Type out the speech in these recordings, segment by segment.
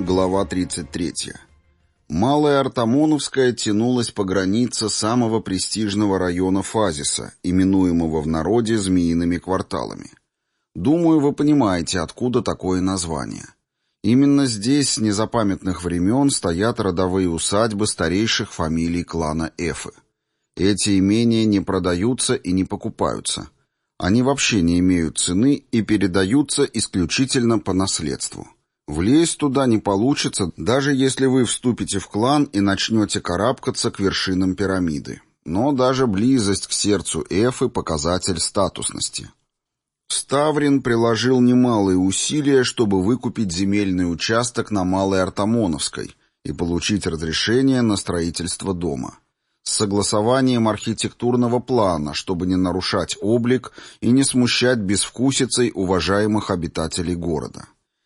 Глава 33. Малая Артамоновская тянулась по границе самого престижного района Фазиса, именуемого в народе «Змеиными кварталами». Думаю, вы понимаете, откуда такое название. Именно здесь с незапамятных времен стоят родовые усадьбы старейших фамилий клана Эфы. Эти имения не продаются и не покупаются. Они вообще не имеют цены и передаются исключительно по наследству. Влезть туда не получится, даже если вы вступите в клан и начнете карабкаться к вершинам пирамиды. Но даже близость к сердцу Эфы – показатель статусности. Ставрин приложил немалые усилия, чтобы выкупить земельный участок на Малой Артамоновской и получить разрешение на строительство дома. С согласованием архитектурного плана, чтобы не нарушать облик и не смущать безвкусицей уважаемых обитателей города.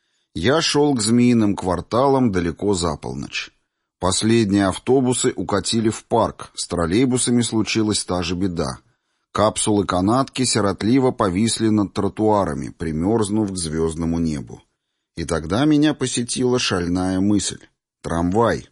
Я шел к Змеиным кварталам далеко за полночь. Последние автобусы укатили в парк, с троллейбусами случилась та же беда. Капсулы-канатки сиротливо повисли над тротуарами, примерзнув к звездному небу. И тогда меня посетила шальная мысль. Трамвай.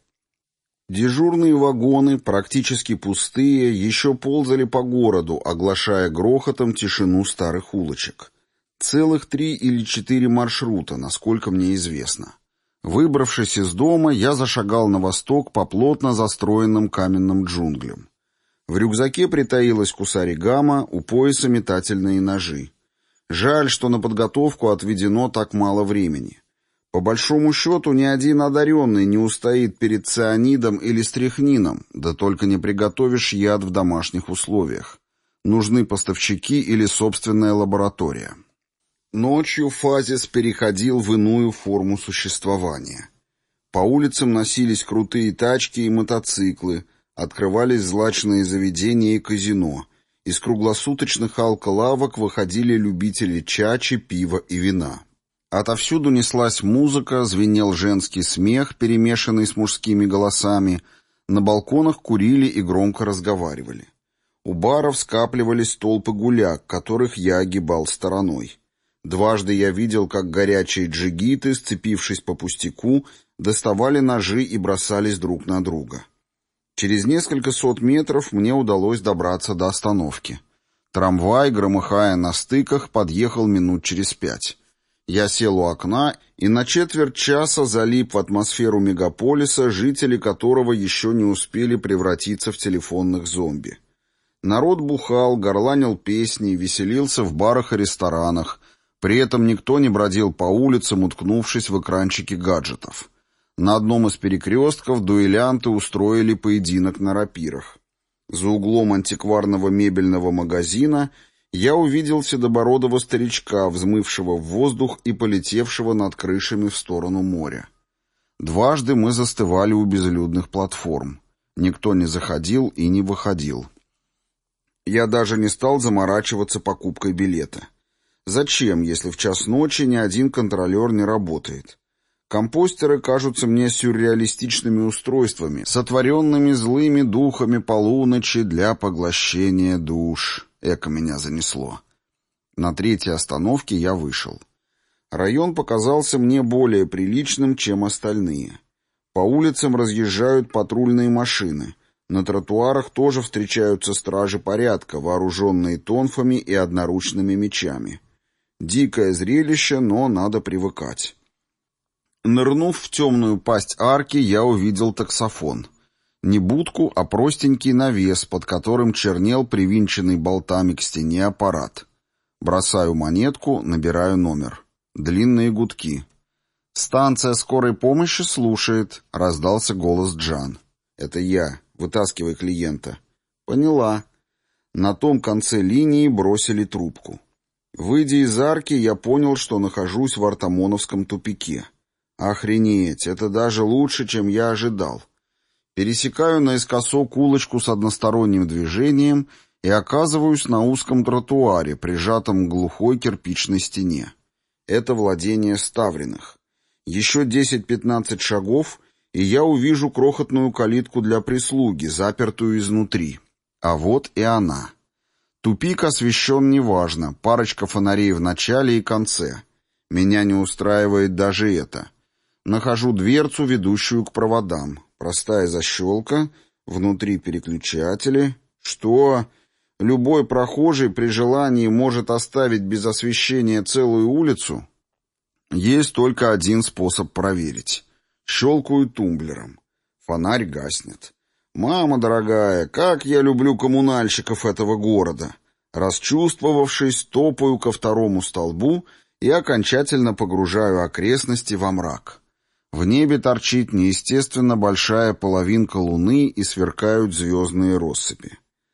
Дежурные вагоны, практически пустые, еще ползали по городу, оглашая грохотом тишину старых улочек. Целых 3 или 4 маршрута, насколько мне известно. Выбравшись из дома, я зашагал на восток по плотно застроенным каменным джунглям. В рюкзаке притаилась кусаригама, у пояса метательные ножи. Жаль, что на подготовку отведено так мало времени. По большому счету, ни один одаренный не устоит перед цианидом или стрихнином, да только не приготовишь яд в домашних условиях. Нужны поставщики или собственная лаборатория. Ночью Фазис переходил в иную форму существования. По улицам носились крутые тачки и мотоциклы, открывались злачные заведения и казино. Из круглосуточных алколавок выходили любители чачи, пива и вина. Отовсюду неслась музыка, звенел женский смех, перемешанный с мужскими голосами. На балконах курили и громко разговаривали. У баров скапливались толпы гуляк, которых я огибал стороной. Дважды я видел, как горячие джигиты, сцепившись по пустяку, доставали ножи и бросались друг на друга. Через несколько сот метров мне удалось добраться до остановки. Трамвай, громыхая на стыках, подъехал минут через 5. Я сел у окна и на четверть часа залип в атмосферу мегаполиса, жители которого еще не успели превратиться в телефонных зомби. Народ бухал, горланил песни, веселился в барах и ресторанах. При этом никто не бродил по улицам, уткнувшись в экранчики гаджетов. На одном из перекрестков дуэлянты устроили поединок на рапирах. За углом антикварного мебельного магазина я увидел седобородого старичка, взмывшего в воздух и полетевшего над крышами в сторону моря. Дважды мы застывали у безлюдных платформ. Никто не заходил и не выходил. Я даже не стал заморачиваться покупкой билета. Зачем, если в час ночи ни один контролер не работает? Компостеры кажутся мне сюрреалистичными устройствами, сотворенными злыми духами полуночи для поглощения душ. Эко меня занесло. На 3-й остановке я вышел. Район показался мне более приличным, чем остальные. По улицам разъезжают патрульные машины. На тротуарах тоже встречаются стражи порядка, вооруженные тонфами и одноручными мечами. Дикое зрелище, но надо привыкать. Нырнув в темную пасть арки, я увидел таксофон. Не будку, а простенький навес, под которым чернел привинченный болтами к стене аппарат. Бросаю монетку, набираю номер. Длинные гудки. «Станция скорой помощи слушает», — раздался голос Джан. «Это я. Вытаскивай клиента». «Поняла». На том конце линии бросили трубку. Выйдя из арки, я понял, что нахожусь в Артамоновском тупике. Охренеть, это даже лучше, чем я ожидал. Пересекаю наискосок улочку с односторонним движением и оказываюсь на узком тротуаре, прижатом к глухой кирпичной стене. Это владение Ставриных. Еще 10-15 шагов, и я увижу крохотную калитку для прислуги, запертую изнутри. А вот и она. Тупик освещен неважно, парочка фонарей в начале и конце. Меня не устраивает даже это. Нахожу дверцу, ведущую к проводам. Простая защелка, внутри переключатели. Что? Любой прохожий при желании может оставить без освещения целую улицу? Есть только один способ проверить. Щелкаю тумблером. Фонарь гаснет. «Мама дорогая, как я люблю коммунальщиков этого города!» Расчувствовавшись, топаю ко второму столбу и окончательно погружаю окрестности во мрак. В небе торчит неестественно большая половинка луны и сверкают звездные россыпи.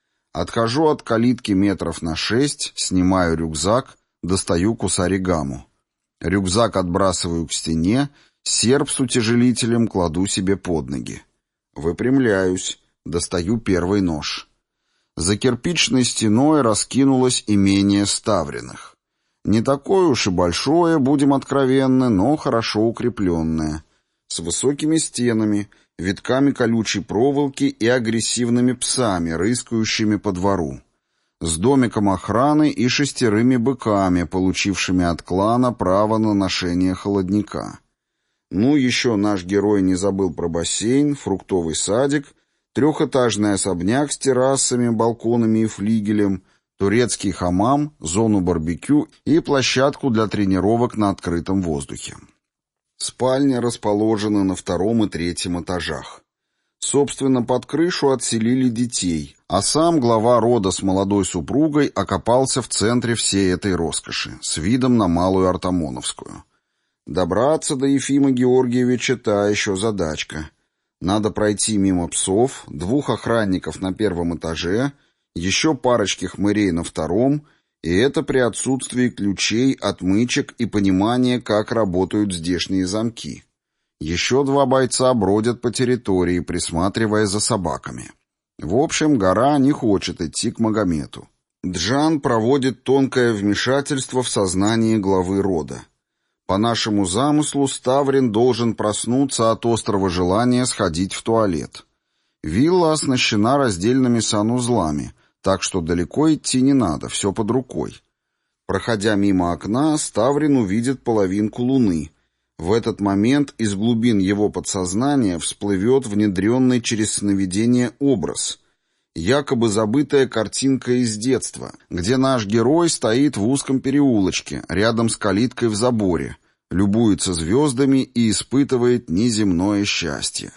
Отхожу от калитки метров на 6, снимаю рюкзак, достаю кусаригаму. Рюкзак отбрасываю к стене, серп с утяжелителем кладу себе под ноги. Выпрямляюсь, достаю первый нож. За кирпичной стеной раскинулось имение Ставриных. Не такое уж и большое, будем откровенны, но хорошо укрепленное. С высокими стенами, витками колючей проволоки и агрессивными псами, рыскающими по двору. С домиком охраны и 6 быками, получившими от клана право на ношение холодника. Ну, еще наш герой не забыл про бассейн, фруктовый садик, 3-этажный особняк с террасами, балконами и флигелем, турецкий хамам, зону барбекю и площадку для тренировок на открытом воздухе. Спальни расположены на 2 и 3 этажах. Собственно, под крышу отселили детей, а сам глава рода с молодой супругой окопался в центре всей этой роскоши, с видом на Малую Артамоновскую. Добраться до Ефима Георгиевича — та еще задачка. Надо пройти мимо псов, 2 охранников на 1 этаже, еще парочки хмырей на 2, и это при отсутствии ключей, отмычек и понимания, как работают здешние замки. Еще 2 бойца бродят по территории, присматривая за собаками. В общем, гора не хочет идти к Магомету. Джан проводит тонкое вмешательство в сознание главы рода. По нашему замыслу, Ставрин должен проснуться от острого желания сходить в туалет. Вилла оснащена раздельными санузлами, так что далеко идти не надо, все под рукой. Проходя мимо окна, Ставрин увидит половинку луны. В этот момент из глубин его подсознания всплывет внедренный через сновидение образ. Якобы забытая картинка из детства, где наш герой стоит в узком переулочке, рядом с калиткой в заборе, любуется звездами и испытывает неземное счастье.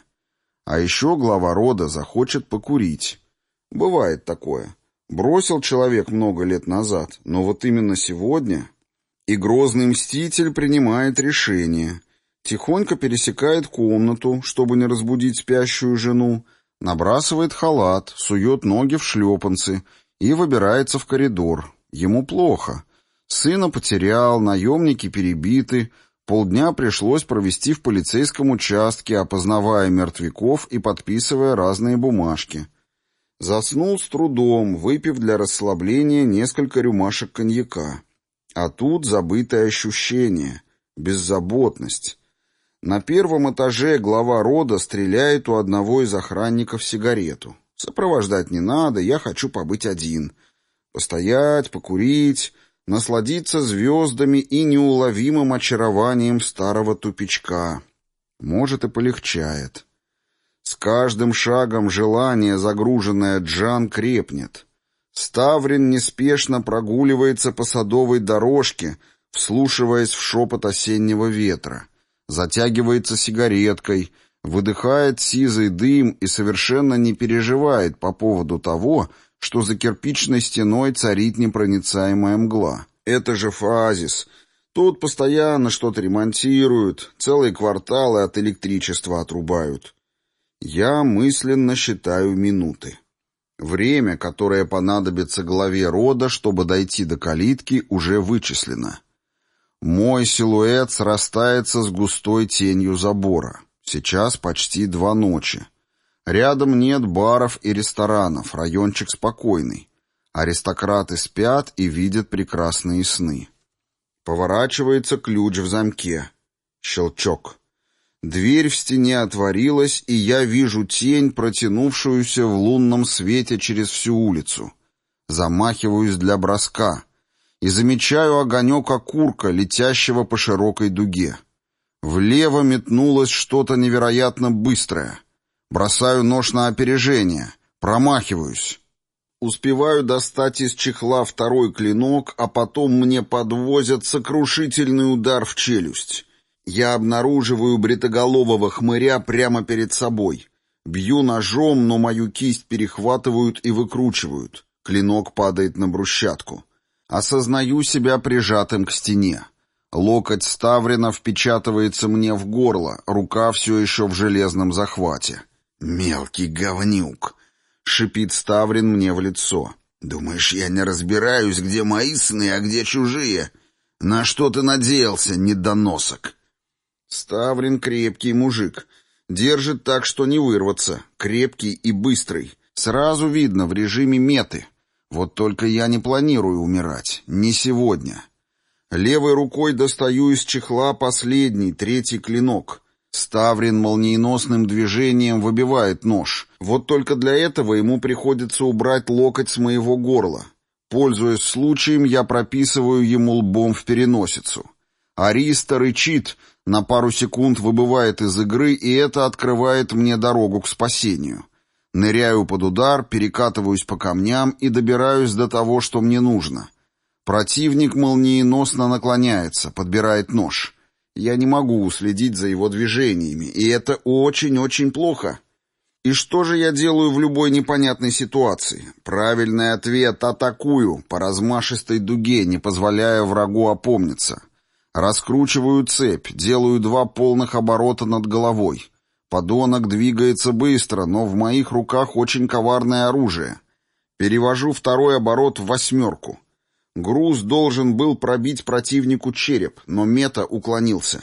А еще глава рода захочет покурить. Бывает такое. Бросил человек много лет назад, но вот именно сегодня... И грозный мститель принимает решение. Тихонько пересекает комнату, чтобы не разбудить спящую жену, набрасывает халат, сует ноги в шлепанцы и выбирается в коридор. Ему плохо. Сына потерял, наемники перебиты, полдня пришлось провести в полицейском участке, опознавая мертвяков и подписывая разные бумажки. Заснул с трудом, выпив для расслабления несколько рюмашек коньяка. А тут забытое ощущение, беззаботность. На 1 этаже глава рода стреляет у одного из охранников сигарету. Сопровождать не надо, я хочу побыть один. Постоять, покурить, насладиться звездами и неуловимым очарованием старого тупичка. Может, и полегчает. С каждым шагом желание, загруженное Джан, крепнет. Ставрин неспешно прогуливается по садовой дорожке, вслушиваясь в шепот осеннего ветра, затягивается сигареткой, выдыхает сизый дым и совершенно не переживает по поводу того, что за кирпичной стеной царит непроницаемая мгла. Это же Фазис. Тут постоянно что-то ремонтируют, целые кварталы от электричества отрубают. Я мысленно считаю минуты. Время, которое понадобится главе рода, чтобы дойти до калитки, уже вычислено. Мой силуэт срастается с густой тенью забора. Сейчас почти 2 ночи. Рядом нет баров и ресторанов, райончик спокойный. Аристократы спят и видят прекрасные сны. Поворачивается ключ в замке. Щелчок. Дверь в стене отворилась, и я вижу тень, протянувшуюся в лунном свете через всю улицу. Замахиваюсь для броска и замечаю огонек окурка, летящего по широкой дуге. Влево метнулось что-то невероятно быстрое. Бросаю нож на опережение. Промахиваюсь. Успеваю достать из чехла второй клинок, а потом мне подвозят сокрушительный удар в челюсть. Я обнаруживаю бритоголового хмыря прямо перед собой. Бью ножом, но мою кисть перехватывают и выкручивают. Клинок падает на брусчатку. Осознаю себя прижатым к стене. Локоть Ставрина впечатывается мне в горло, рука все еще в железном захвате. «Мелкий говнюк!» — шипит Ставрин мне в лицо. «Думаешь, я не разбираюсь, где мои сны, а где чужие? На что ты надеялся, недоносок?» Ставрин крепкий мужик. Держит так, что не вырваться. Крепкий и быстрый. Сразу видно, в режиме меты. Вот только я не планирую умирать. Не сегодня. Левой рукой достаю из чехла последний, третий клинок. Ставрин молниеносным движением выбивает нож. Вот только для этого ему приходится убрать локоть с моего горла. Пользуясь случаем, я прописываю ему лбом в переносицу. Ариста рычит, на пару секунд выбывает из игры, и это открывает мне дорогу к спасению. Ныряю под удар, перекатываюсь по камням и добираюсь до того, что мне нужно. Противник молниеносно наклоняется, подбирает нож. Я не могу уследить за его движениями, и это очень-очень плохо. И что же я делаю в любой непонятной ситуации? Правильный ответ — атакую по размашистой дуге, не позволяя врагу опомниться. Раскручиваю цепь, делаю 2 полных оборота над головой. Подонок двигается быстро, но в моих руках очень коварное оружие. Перевожу второй оборот в 8. Груз должен был пробить противнику череп, но мета уклонился.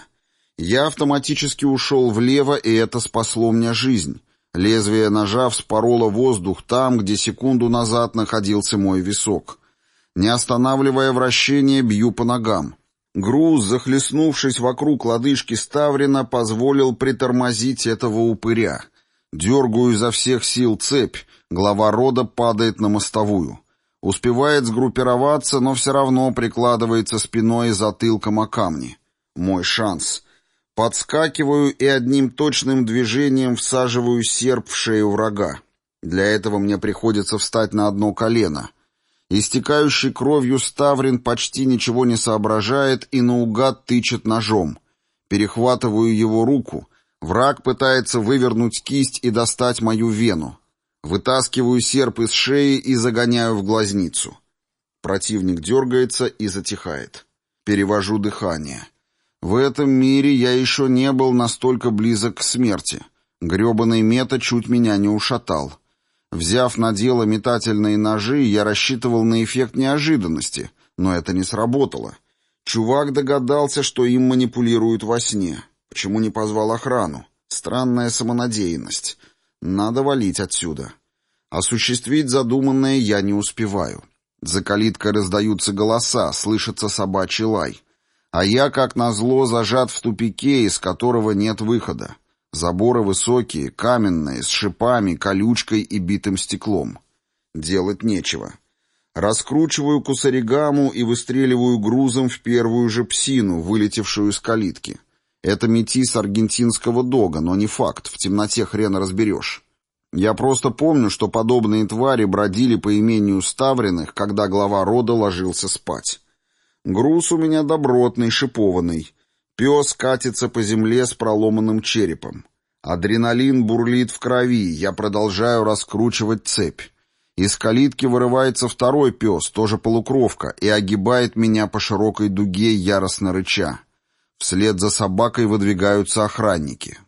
Я автоматически ушел влево, и это спасло мне жизнь. Лезвие ножа вспороло воздух там, где секунду назад находился мой висок. Не останавливая вращение, бью по ногам. Груз, захлестнувшись вокруг лодыжки Ставрина, позволил притормозить этого упыря. Дергаю изо всех сил цепь, глава рода падает на мостовую. Успевает сгруппироваться, но все равно прикладывается спиной и затылком о камни. Мой шанс. Подскакиваю и одним точным движением всаживаю серп в шею врага. Для этого мне приходится встать на одно колено. Истекающий кровью Ставрин почти ничего не соображает и наугад тычет ножом. Перехватываю его руку. Враг пытается вывернуть кисть и достать мою вену. Вытаскиваю серп из шеи и загоняю в глазницу. Противник дергается и затихает. Перевожу дыхание. В этом мире я еще не был настолько близок к смерти. Гребаный мета чуть меня не ушатал. Взяв на дело метательные ножи, я рассчитывал на эффект неожиданности, но это не сработало. Чувак догадался, что им манипулируют во сне. Почему не позвал охрану? Странная самонадеянность. Надо валить отсюда. Осуществить задуманное я не успеваю. За калиткой раздаются голоса, слышится собачий лай. А я, как назло, зажат в тупике, из которого нет выхода. Заборы высокие, каменные, с шипами, колючкой и битым стеклом. Делать нечего. Раскручиваю кусаригаму и выстреливаю грузом в первую же псину, вылетевшую из калитки. Это метис аргентинского дога, но не факт, в темноте хрен разберешь. Я просто помню, что подобные твари бродили по имению Ставриных, когда глава рода ложился спать. Груз у меня добротный, шипованный. Пес катится по земле с проломанным черепом. Адреналин бурлит в крови, я продолжаю раскручивать цепь. Из калитки вырывается второй пес, тоже полукровка, и огибает меня по широкой дуге, яростно рыча. Вслед за собакой выдвигаются охранники.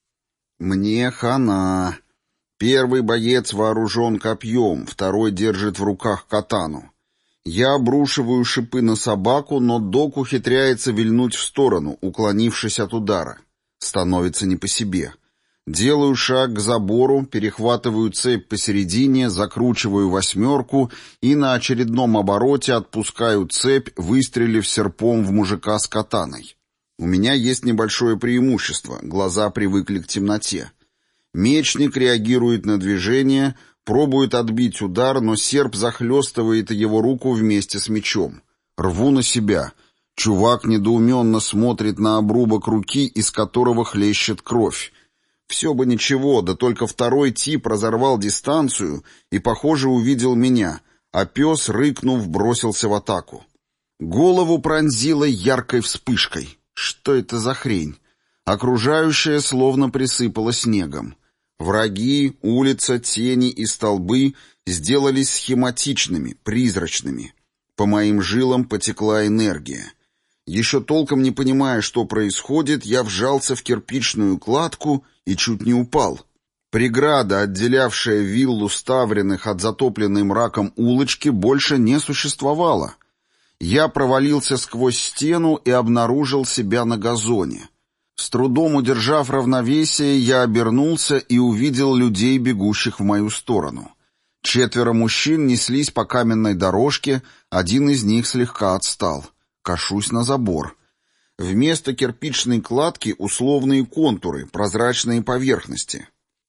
Мне хана. Первый боец вооружен копьем, второй держит в руках катану. Я обрушиваю шипы на собаку, но дог ухитряется вильнуть в сторону, уклонившись от удара. Становится не по себе. Делаю шаг к забору, перехватываю цепь посередине, закручиваю 8 и на очередном обороте отпускаю цепь, выстрелив серпом в мужика с катаной. У меня есть небольшое преимущество, глаза привыкли к темноте. Мечник реагирует на движение, пробует отбить удар, но серп захлестывает его руку вместе с мечом. Рву на себя. Чувак недоуменно смотрит на обрубок руки, из которого хлещет кровь. Все бы ничего, да только второй тип разорвал дистанцию и, похоже, увидел меня, а пес, рыкнув, бросился в атаку. Голову пронзило яркой вспышкой. Что это за хрень? Окружающее словно присыпало снегом. Враги, улица, тени и столбы сделались схематичными, призрачными. По моим жилам потекла энергия. Еще толком не понимая, что происходит, я вжался в кирпичную кладку и чуть не упал. Преграда, отделявшая виллу Ставриных от затопленной мраком улочки, больше не существовала. Я провалился сквозь стену и обнаружил себя на газоне. С трудом удержав равновесие, я обернулся и увидел людей, бегущих в мою сторону. 4 мужчин неслись по каменной дорожке, один из них слегка отстал. Кашусь на забор. Вместо кирпичной кладки условные контуры, прозрачные поверхности.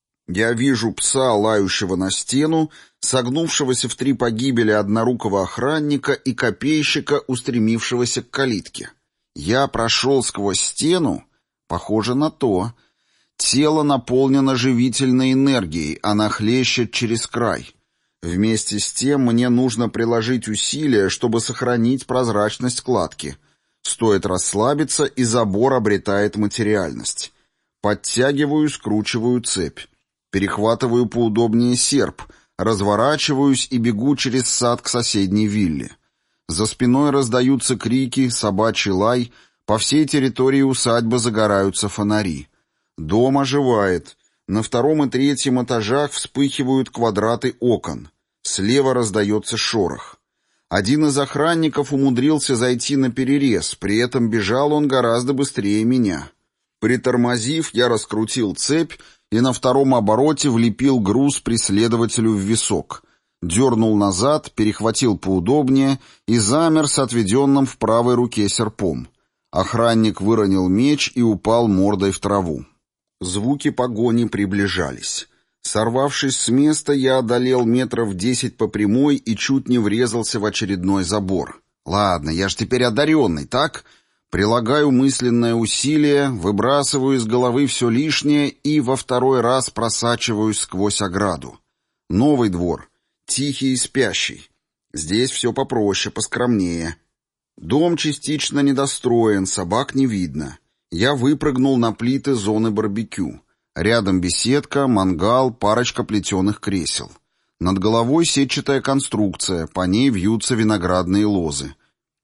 Я вижу пса, лающего на стену, согнувшегося в 3 погибели однорукого охранника и копейщика, устремившегося к калитке. Я прошел сквозь стену? Похоже на то. Тело наполнено живительной энергией, она хлещет через край. Вместе с тем мне нужно приложить усилия, чтобы сохранить прозрачность кладки. Стоит расслабиться, и забор обретает материальность. Подтягиваю, скручиваю цепь. Перехватываю поудобнее серп, разворачиваюсь и бегу через сад к соседней вилле. За спиной раздаются крики, собачий лай, по всей территории усадьбы загораются фонари. Дом оживает. На 2 и 3 этажах вспыхивают квадраты окон. Слева раздается шорох. Один из охранников умудрился зайти на перерез, при этом бежал он гораздо быстрее меня. Притормозив, я раскрутил цепь и на 2 обороте влепил груз преследователю в висок. Дернул назад, перехватил поудобнее и замер с отведенным в правой руке серпом. Охранник выронил меч и упал мордой в траву. Звуки погони приближались. Сорвавшись с места, я одолел 10 метров по прямой и чуть не врезался в очередной забор. Ладно, я ж теперь одаренный, так? Прилагаю мысленное усилие, выбрасываю из головы все лишнее и во 2 раз просачиваюсь сквозь ограду. Новый двор. Тихий и спящий. Здесь все попроще, поскромнее. Дом частично недостроен, собак не видно. Я выпрыгнул на плиты зоны барбекю. Рядом беседка, мангал, парочка плетеных кресел. Над головой сетчатая конструкция, по ней вьются виноградные лозы.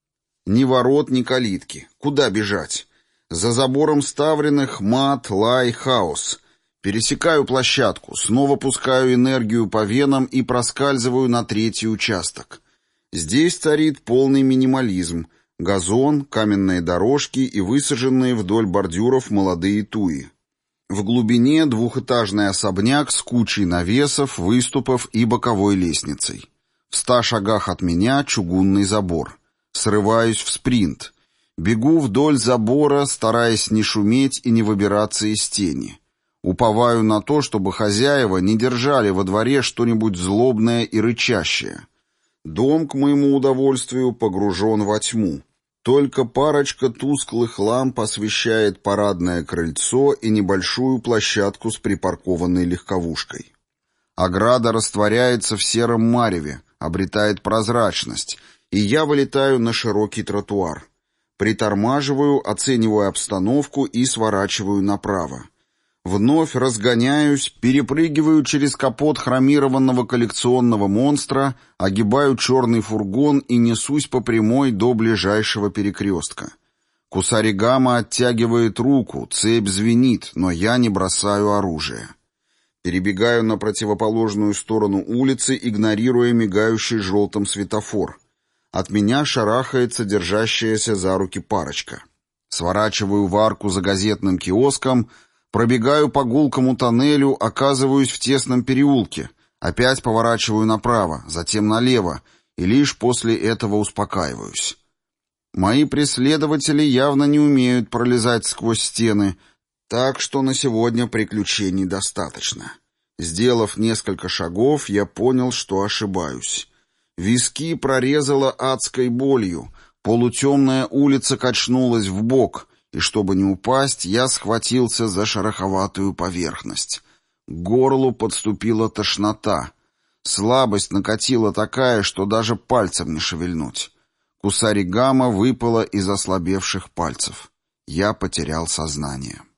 Ни ворот, ни калитки. Куда бежать? За забором Ставриных мат, лай, хаос. Пересекаю площадку, снова пускаю энергию по венам и проскальзываю на 3-й участок. Здесь царит полный минимализм. Газон, каменные дорожки и высаженные вдоль бордюров молодые туи. В глубине 2-этажный особняк с кучей навесов, выступов и боковой лестницей. В 100 шагах от меня чугунный забор. Срываюсь в спринт. Бегу вдоль забора, стараясь не шуметь и не выбираться из тени. Уповаю на то, чтобы хозяева не держали во дворе что-нибудь злобное и рычащее. Дом, к моему удовольствию, погружен во тьму. Только парочка тусклых ламп освещает парадное крыльцо и небольшую площадку с припаркованной легковушкой. Ограда растворяется в сером мареве, обретает прозрачность, и я вылетаю на широкий тротуар. Притормаживаю, оцениваю обстановку и сворачиваю направо. Вновь разгоняюсь, перепрыгиваю через капот хромированного коллекционного монстра, огибаю черный фургон и несусь по прямой до ближайшего перекрестка. Кусаригама оттягивает руку, цепь звенит, но я не бросаю оружие. Перебегаю на противоположную сторону улицы, игнорируя мигающий желтым светофор. От меня шарахается держащаяся за руки парочка. Сворачиваю в арку за газетным киоском, пробегаю по гулкому тоннелю, оказываюсь в тесном переулке, опять поворачиваю направо, затем налево, и лишь после этого успокаиваюсь. Мои преследователи явно не умеют пролезать сквозь стены, так что на сегодня приключений достаточно. Сделав несколько шагов, я понял, что ошибаюсь. Виски прорезало адской болью, Полутемная улица качнулась вбок, и чтобы не упасть, я схватился за шероховатую поверхность. К горлу подступила тошнота. Слабость накатила такая, что даже пальцем не шевельнуть. Кусаригама выпала из ослабевших пальцев. Я потерял сознание.